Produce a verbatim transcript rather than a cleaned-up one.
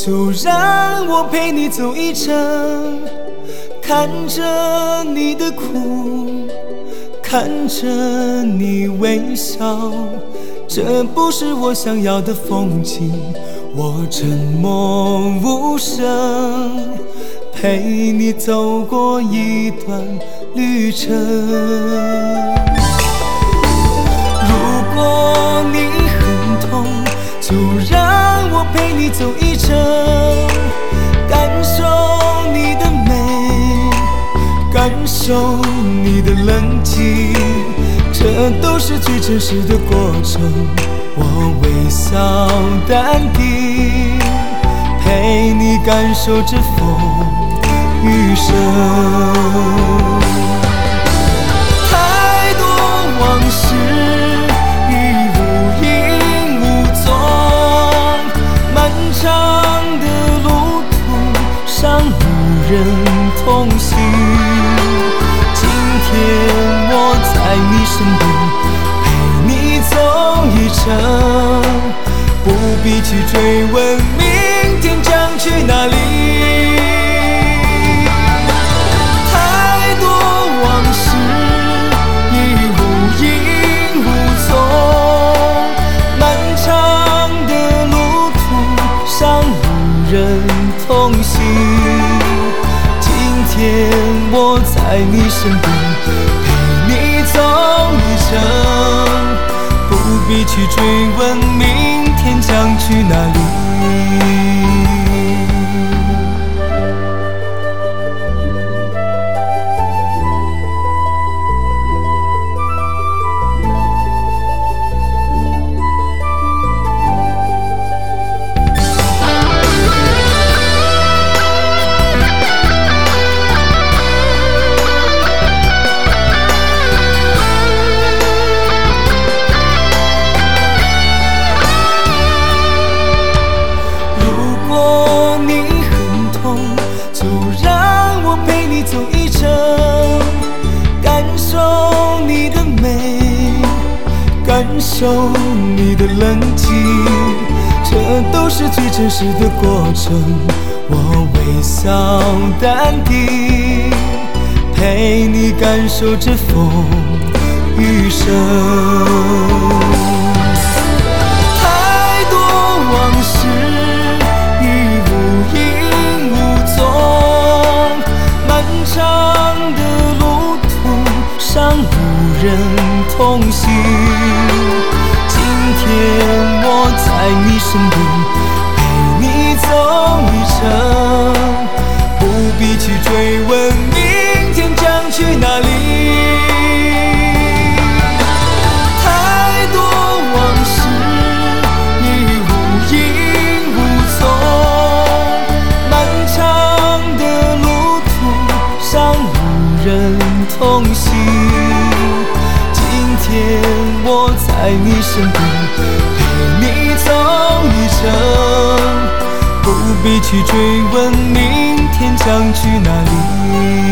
就让我陪你走一程，看着你的苦，看着你微笑，这不是我想要的风景。我沉默无声，陪你走过一段旅程。如果你很痛，就让我陪你走一程，感受你的美，感受你的冷静，这都是最真实的过程。我微笑淡定，陪你感受着风雨声。太多往事已无影无踪，漫长的路途上无人同行。今天我在你身边，陪你走一程，不必去追问明天将去哪里。太多往事已无影无踪，漫长的路途上无人同行。今天我在你身边，陪你走一程，不必去追问明天将去哪里。感受你的冷静，这都是最真实的过程。我微笑淡定，陪你感受着风雨声。太多往事已无影无踪，漫长的路途上无人同行。今天我在你身边，陪你走一程，不必去追问明天将去哪里。太多往事已无影无踪，漫长的路途上无人同行。今天我在你身边，陪你走一程，不必去追问明天将去哪里。